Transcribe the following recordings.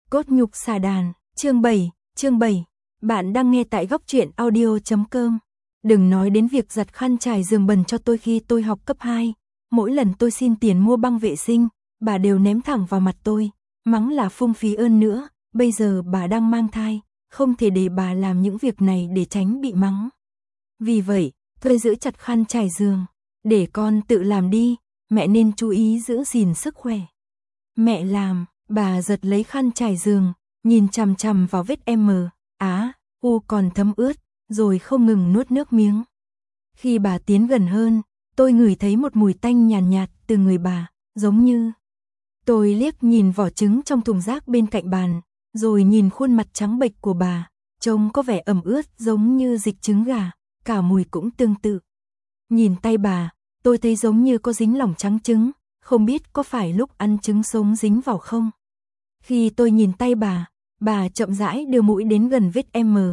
Cốt nhục xà đàn, chương 7. Bạn đang nghe tại góc truyện audio.com. Đừng nói đến việc giặt khăn trải giường bẩn cho tôi khi tôi học cấp 2. Mỗi lần tôi xin tiền mua băng vệ sinh, bà đều ném thẳng vào mặt tôi, mắng là phung phí ơn nữa, bây giờ bà đang mang thai, không thể để bà làm những việc này để tránh bị mắng. Vì vậy, tôi giữ chặt khăn trải giường, để con tự làm đi, mẹ nên chú ý giữ gìn sức khỏe. Mẹ làm, bà giật lấy khăn trải giường, nhìn chằm chằm vào vết U còn thấm ướt, rồi không ngừng nuốt nước miếng. Khi bà tiến gần hơn, tôi ngửi thấy một mùi tanh nhàn nhạt từ người bà, giống như... Tôi liếc nhìn vỏ trứng trong thùng rác bên cạnh bàn, rồi nhìn khuôn mặt trắng bệch của bà, trông có vẻ ẩm ướt giống như dịch trứng gà, cả mùi cũng tương tự. Nhìn tay bà, tôi thấy giống như có dính lỏng trắng trứng, không biết có phải lúc ăn trứng sống dính vào không. Khi tôi nhìn tay bà chậm rãi đưa mũi đến gần vết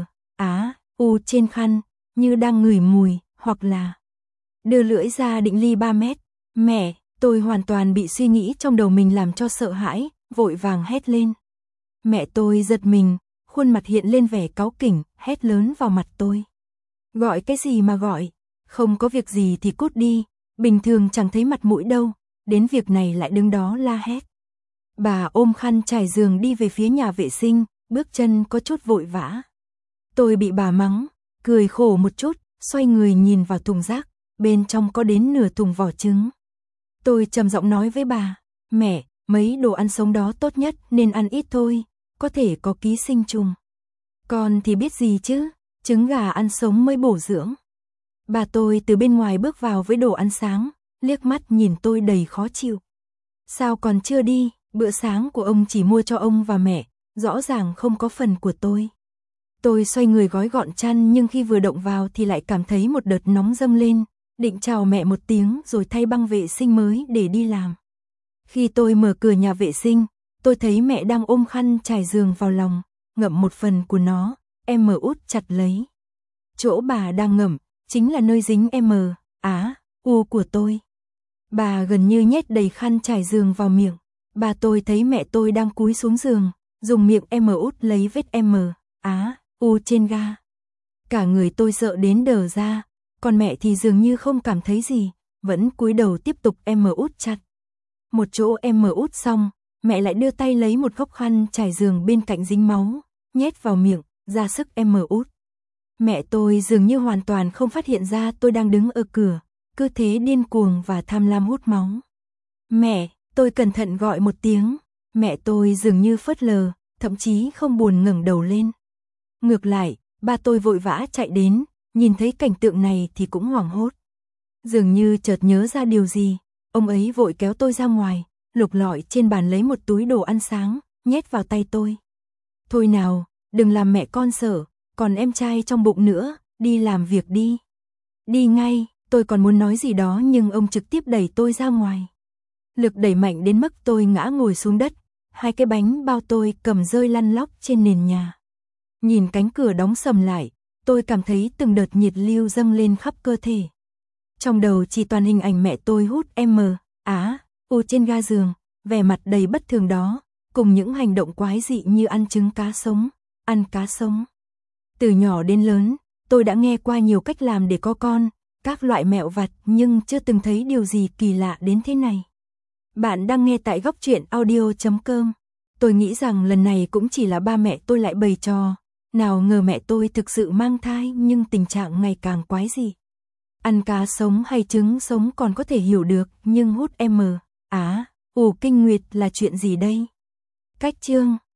U trên khăn, như đang ngửi mùi, hoặc là đưa lưỡi ra định ly 3 mét. Mẹ, tôi hoàn toàn bị suy nghĩ trong đầu mình làm cho sợ hãi, vội vàng hét lên. Mẹ tôi giật mình, khuôn mặt hiện lên vẻ cáu kỉnh, hét lớn vào mặt tôi. Gọi cái gì mà gọi, không có việc gì thì cút đi, bình thường chẳng thấy mặt mũi đâu, đến việc này lại đứng đó la hét. Bà ôm khăn trải giường đi về phía nhà vệ sinh, bước chân có chút vội vã. Tôi bị bà mắng, cười khổ một chút, xoay người nhìn vào thùng rác, bên trong có đến nửa thùng vỏ trứng. Tôi trầm giọng nói với bà, mẹ, mấy đồ ăn sống đó tốt nhất nên ăn ít thôi, có thể có ký sinh trùng. Con thì biết gì chứ, trứng gà ăn sống mới bổ dưỡng. Bà tôi từ bên ngoài bước vào với đồ ăn sáng, liếc mắt nhìn tôi đầy khó chịu. Sao còn chưa đi, bữa sáng của ông chỉ mua cho ông và mẹ, rõ ràng không có phần của tôi. Tôi xoay người gói gọn chăn nhưng khi vừa động vào thì lại cảm thấy một đợt nóng dâng lên, định chào mẹ một tiếng rồi thay băng vệ sinh mới để đi làm. Khi tôi mở cửa nhà vệ sinh, tôi thấy mẹ đang ôm khăn trải giường vào lòng, ngậm một phần của nó, út chặt lấy. Chỗ bà đang ngậm, chính là nơi dính U của tôi. Bà gần như nhét đầy khăn trải giường vào miệng. Bà tôi thấy mẹ tôi đang cúi xuống giường, dùng miệng út lấy vết U trên ga. Cả người tôi sợ đến đờ ra, còn mẹ thì dường như không cảm thấy gì, vẫn cúi đầu tiếp tục út chặt. Một chỗ út xong, mẹ lại đưa tay lấy một góc khăn trải giường bên cạnh dính máu, nhét vào miệng, ra sức út. Mẹ tôi dường như hoàn toàn không phát hiện ra tôi đang đứng ở cửa, cứ thế điên cuồng và tham lam hút máu. Mẹ, tôi cẩn thận gọi một tiếng, mẹ tôi dường như phớt lờ, thậm chí không buồn ngẩng đầu lên. Ngược lại, ba tôi vội vã chạy đến, nhìn thấy cảnh tượng này thì cũng hoảng hốt. Dường như chợt nhớ ra điều gì, ông ấy vội kéo tôi ra ngoài, lục lọi trên bàn lấy một túi đồ ăn sáng, nhét vào tay tôi. Thôi nào, đừng làm mẹ con sợ, còn em trai trong bụng nữa, đi làm việc đi. Đi ngay, tôi còn muốn nói gì đó nhưng ông trực tiếp đẩy tôi ra ngoài. Lực đẩy mạnh đến mức tôi ngã ngồi xuống đất, hai cái bánh bao tôi cầm rơi lăn lóc trên nền nhà. Nhìn cánh cửa đóng sầm lại, tôi cảm thấy từng đợt nhiệt lưu dâng lên khắp cơ thể. Trong đầu chỉ toàn hình ảnh mẹ tôi hút U trên ga giường, vẻ mặt đầy bất thường đó, cùng những hành động quái dị như ăn trứng cá sống, ăn cá sống. Từ nhỏ đến lớn, tôi đã nghe qua nhiều cách làm để có con, các loại mẹo vặt nhưng chưa từng thấy điều gì kỳ lạ đến thế này. Bạn đang nghe tại góc truyện audio.com. Tôi nghĩ rằng lần này cũng chỉ là ba mẹ tôi lại bày trò. Nào ngờ mẹ tôi thực sự mang thai nhưng tình trạng ngày càng quái dị. Ăn cá sống hay trứng sống còn có thể hiểu được, nhưng hút U kinh nguyệt là chuyện gì đây? Cách chương